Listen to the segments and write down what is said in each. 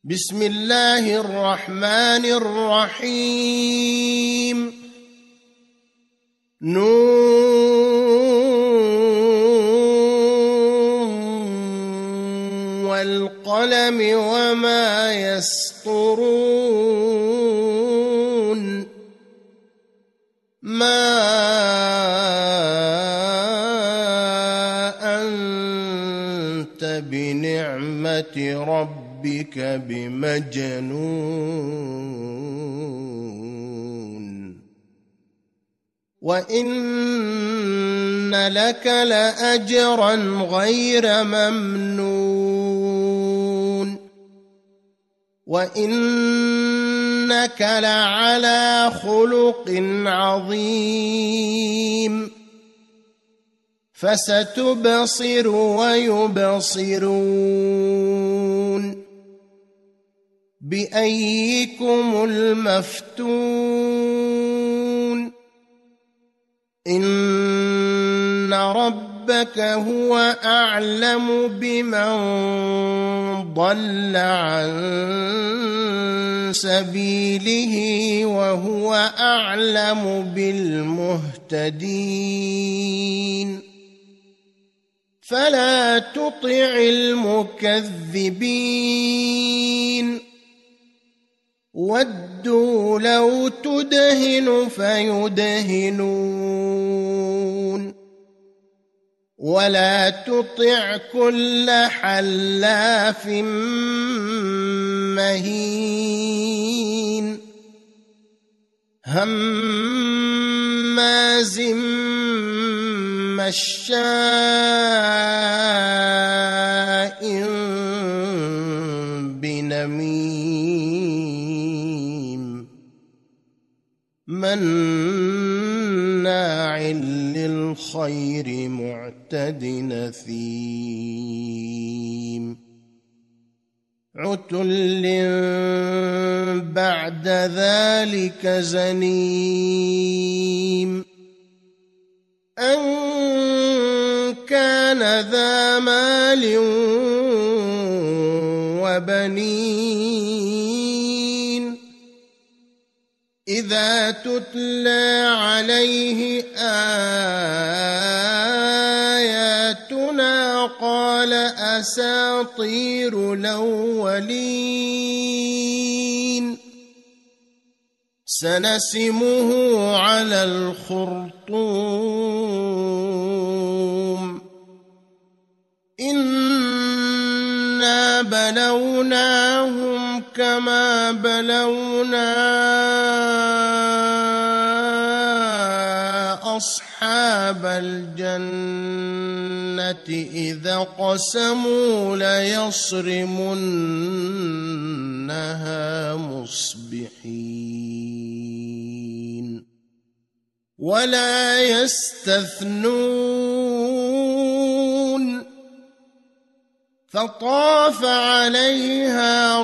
بسم الله الرحمن الرحيم نون والقلم وما يسطرون ما أنت بنعمة ربك بمجنون وإن لك لأجرا غير ممنون وإنك لعلى خلق عظيم فستبصر ويبصرون بأيكم المفتون إن ربك هو أعلم بمن ضل عن سبيله وهو أعلم بالمهتدين فلا تطع المكذبين ودوا لو تدهن فيدهنون ولا تطع كل حلاف مهين هماز مشاء بنميم مناع للخير معتد نثيم عتل بعد ذلك زنيم أن كان ذا مال وبنين إذا تتلى عليه آياتنا قال أساطير الأولين سنسمه على الخرطوم إنا بلوناهم كما بلونا أصحاب الجنة إذا قسموا ليصرمنها مصبحين ولا يستثنون فطاف عليها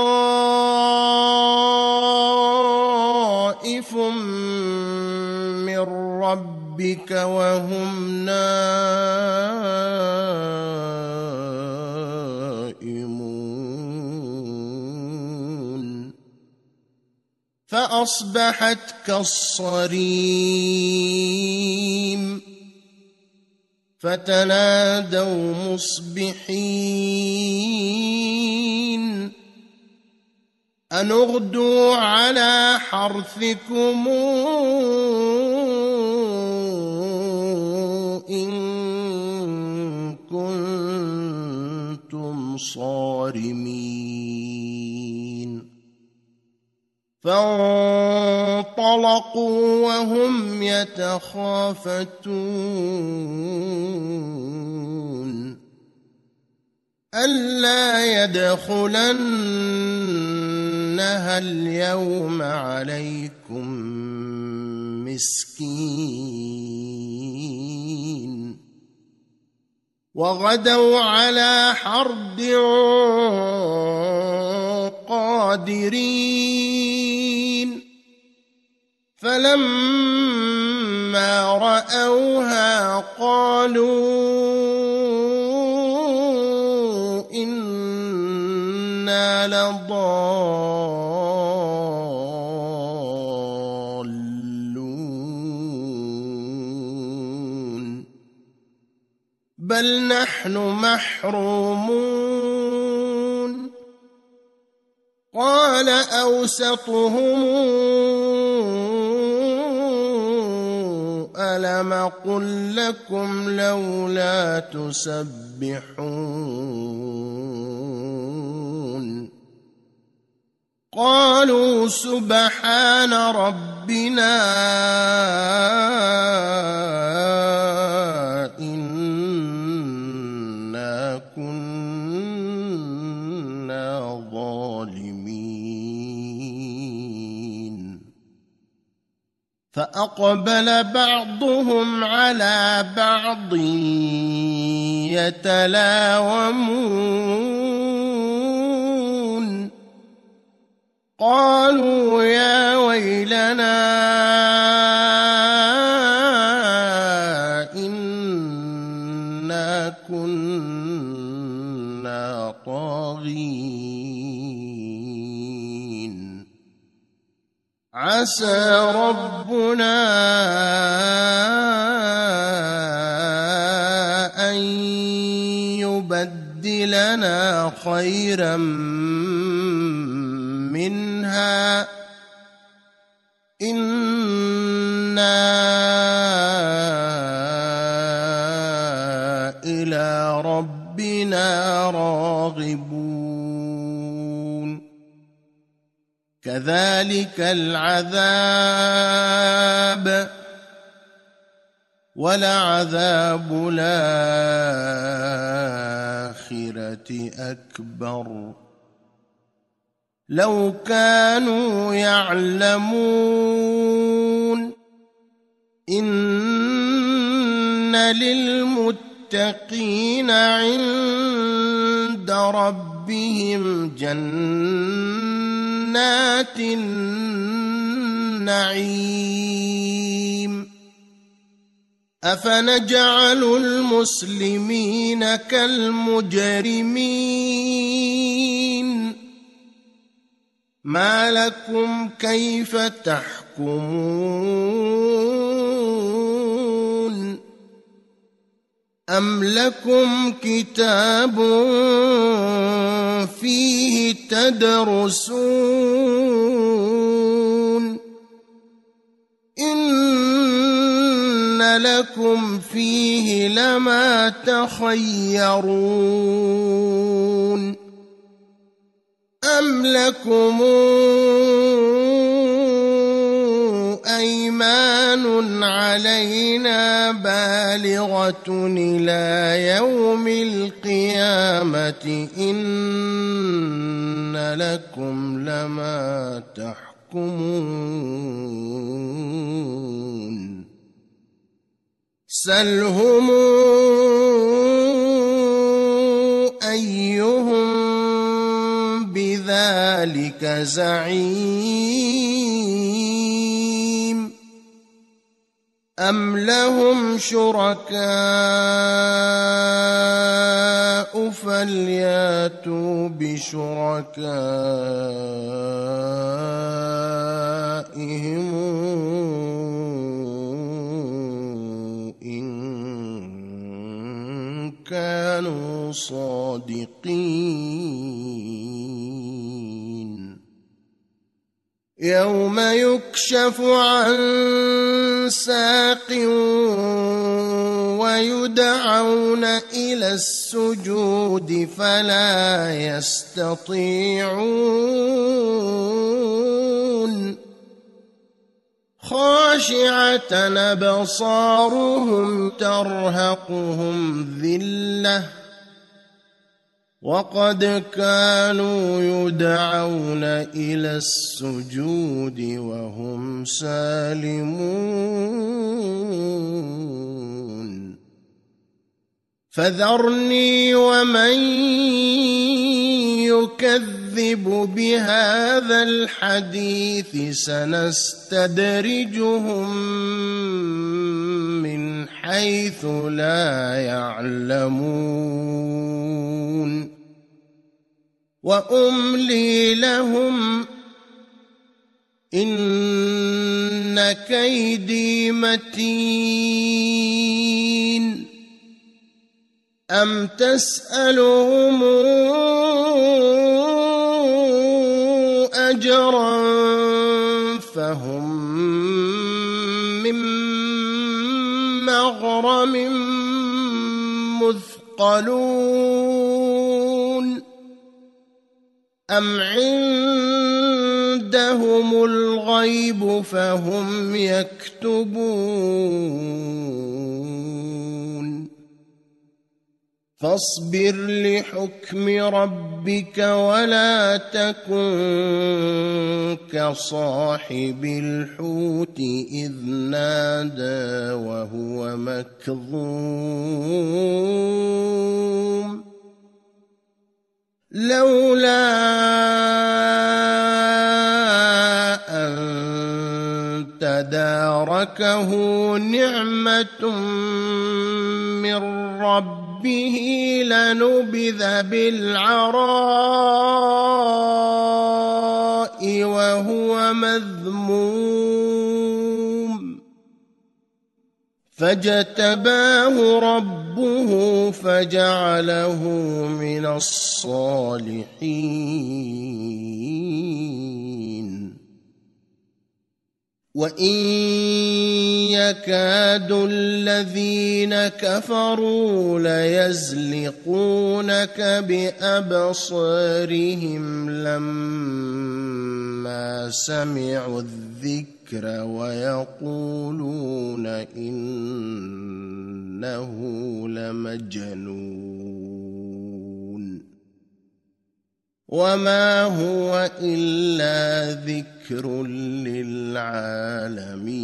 طائف من ربك وهم نائمون فأصبحت كالصريم فتنادوا مصبحين أن اغدوا على حرثكم إن كنتم صارمين فانطلقوا وهم يتخافتون ألا يدخلنها اليوم عليكم مسكين وغدوا على حرد قادرين فلما رأوها قالوا إنا لضالون بل نحن محرومون قال أوسطهم ألم أقل لكم لولا تسبحون قالوا سبحان ربنا إنا كنا ظالمين فأقبل بعضهم على بعض يتلاومون قالوا يا ويلنا إنا كنا طاغين عسى ربنا أن يبدلنا خيرا منها إنا إلى ربنا راغبون كذلك العذاب ولعذاب الآخرة أكبر لو كانوا يعلمون إن للمتقين عند ربهم جنات النعيم أفنجعل المسلمين كالمجرمين ما لكم كيف تحكمون أم لكم كتاب فيه تدرسون إن لكم فيه لما تخيرون أم لكم أيمان علينا بالغة إلى يوم القيامة إن لكم لما تحكمون سلهم أيهم بذلك زعيم أم لهم شركاء فلياتوا بشركائهم إن كانوا صادقين يوم يكشف عن ساق ويدعون إلى السجود فلا يستطيعون خاشعة أبصارهم ترهقهم ذلة وقد كانوا يدعون إلى السجود وهم سالمون فذرني ومن يكذب بهذا الحديث سنستدرجهم من حيث لا يعلمون وأملي لهم إن كيدي متين أم تسألهم أجرا فهم من مغرم مثقلون أم عندهم الغيب فهم يكتبون فاصبر لحكم ربك ولا تكن كصاحب الحوت إذ نادى وهو مكظوم لولا أن تداركه نعمة من ربه لنبذ بالعراء وهو مذموم فاجتباه ربه فجعله من الصالحين وإن يكاد الذين كفروا ليزلقونك بأبصارهم لما سمعوا الذكر ويقولون إنه لمجنون وما هو إلا ذكر للعالمين